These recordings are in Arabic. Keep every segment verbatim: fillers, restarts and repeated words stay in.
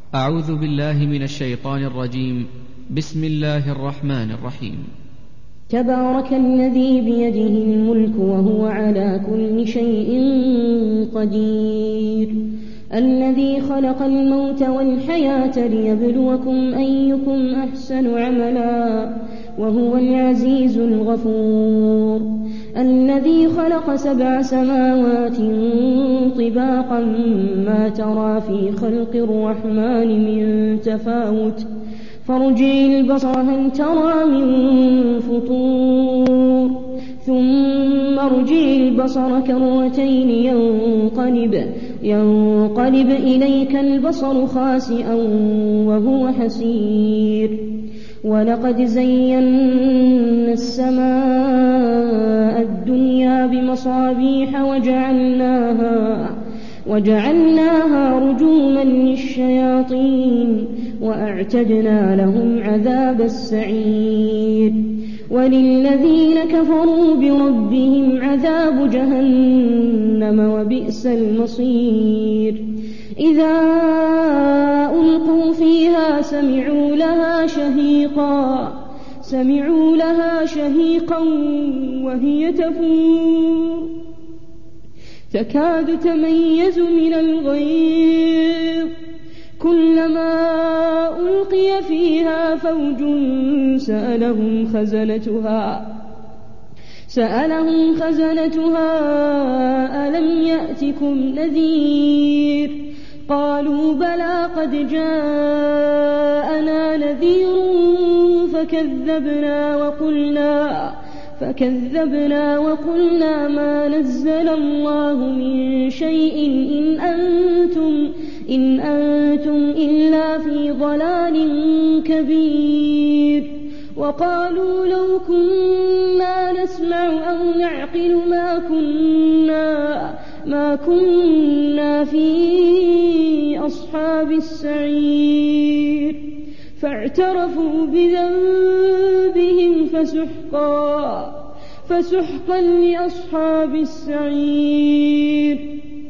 أعوذ بالله من الشيطان الرجيم. بسم الله الرحمن الرحيم. تبارك الذي بيده الملك وهو على كل شيء قدير، الذي خلق الموت والحياة ليبلوكم أيكم أحسن عملا وهو العزيز الغفور، الذي خلق سبع سماوات طباقا ما ترى في خلق الرحمن من تفاوت فارجع البصر هل ترى من فطور ثم ارجع البصر كرتين ينقلب, ينقلب إليك البصر خاسئا وهو حسير، ولقد زينا السماء الدنيا بمصابيح وجعلناها, وجعلناها رجوما للشياطين وأعتدنا لهم عذاب السعير، وللذين كفروا بربهم عذاب جهنم وبئس المصير. إذا ألقوا فيها سمعوا لها شهيقا سمعوا لها شهيقا وهي تفور تكاد تميز من الغيظ، كلما ألقي فيها فوج سألهم خزنتها سألهم خزنتها ألم يأتكم نذير؟ قالوا بلى قد جاءنا نذير فكذبنا وقلنا فكذبنا وقلنا ما نزل الله من شيء إن أنتم إن أنتم إلا في ضلال كبير. وقالوا لو كنا نسمع أو نعقل ما كنا ما كنا في أصحاب السعير، فاعترفوا بذنبهم فسحقا فسحقا لأصحاب السعير.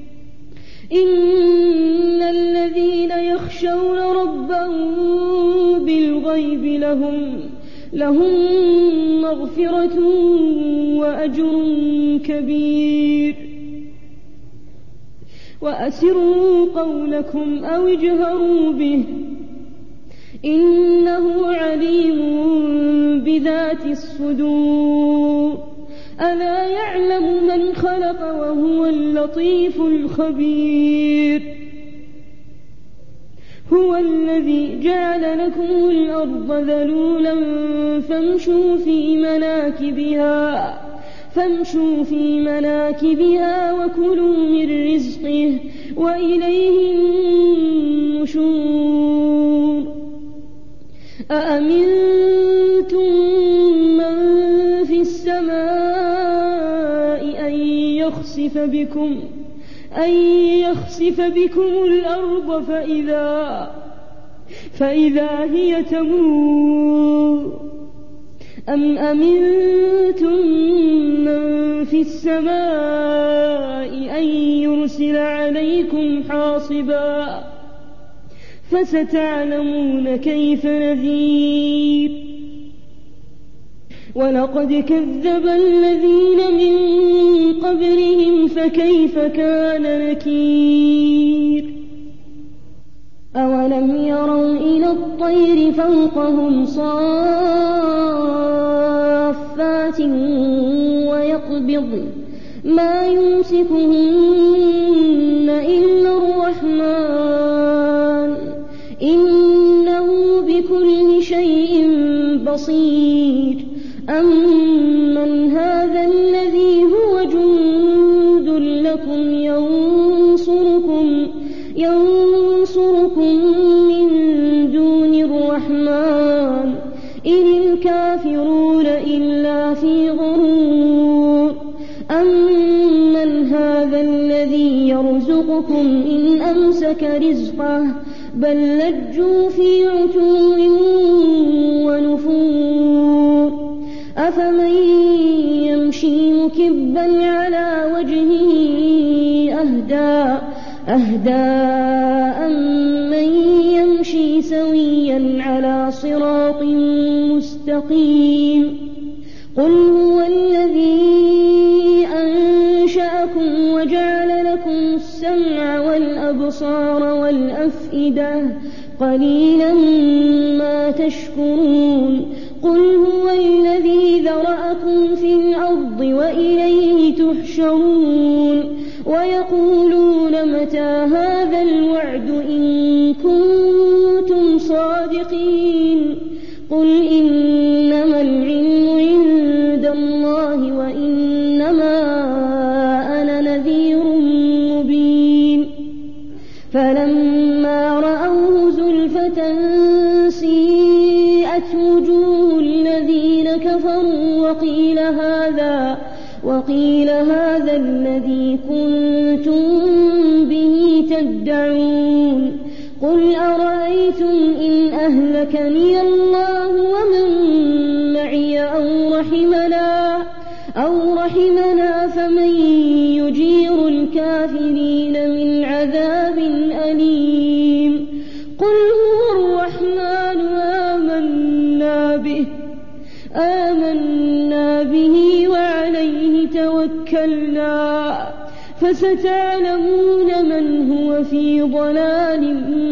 إن الذين يخشون ربهم بالغيب لهم لهم مغفرة وأجر كبير. وأسروا قولكم أو اجهروا به إنه عليم بذات الصدور، ألا يعلم من خلق وهو اللطيف الخبير. هو الذي جعل لكم الأرض ذلولا فامشوا في مناكبها فامشوا في مناكبها وكلوا من رزقه وإليه النشور. أأمنتم من في السماء أن يخسف بكم أن يخسف بكم الأرض فإذا فإذا هي تمور، أم أمنتم من في السماء أن يرسل عليكم حاصبا فستعلمون كيف نذير. ولقد كذب الذين من قبلهم فكيف كان نكير. أولم يروا إلى الطير فوقهم صافات ويقبضن ما يمسكهن إلا الرحمن إنه بكل شيء بصير. أمن هذا الذي هو جند لكم ينصركم ينصركم من دون الرحمن إن الكافرون إلا في غرور. أمن هذا الذي يرزقكم إن أمسك رزقه بل لجوا في عتو ونفور. أفمن يمشي مكبا على وجهه أهدى أهدى أمن على صراط مستقيم. قل هو الذي أنشأكم وجعل لكم السمع والأبصار والأفئدة قليلا ما تشكرون. قل هو الذي ذرأكم في الأرض وإليه تحشرون. ويقولون متى هذا الوعد إن كنتم صادقين. قل إنما العلم عند الله وإنما أنا نذير مبين. فلما رأوه زلفة سيئت وجوه الذين كفروا وقيل هذا وقيل هذا الذي كنتم به تدعون. قل أرأيتم إن أهلكني الله ومن معي أو رحمنا, أو رحمنا فمن يجير الكافرين من عذاب أليم. قل هو الرحمن آمنا به, آمنا به وعليه توكلنا فستعلمون من هو في ضلال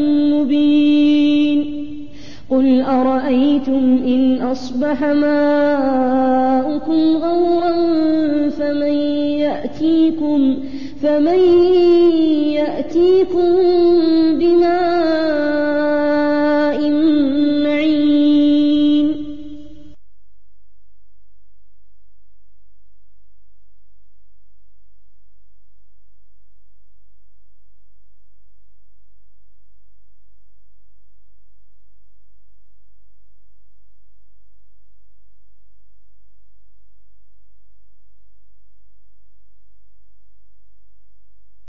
مبين. قل أرأيتم إن أصبح ماؤكم غورا فمن يأتيكم, فمن يأتيكم بماء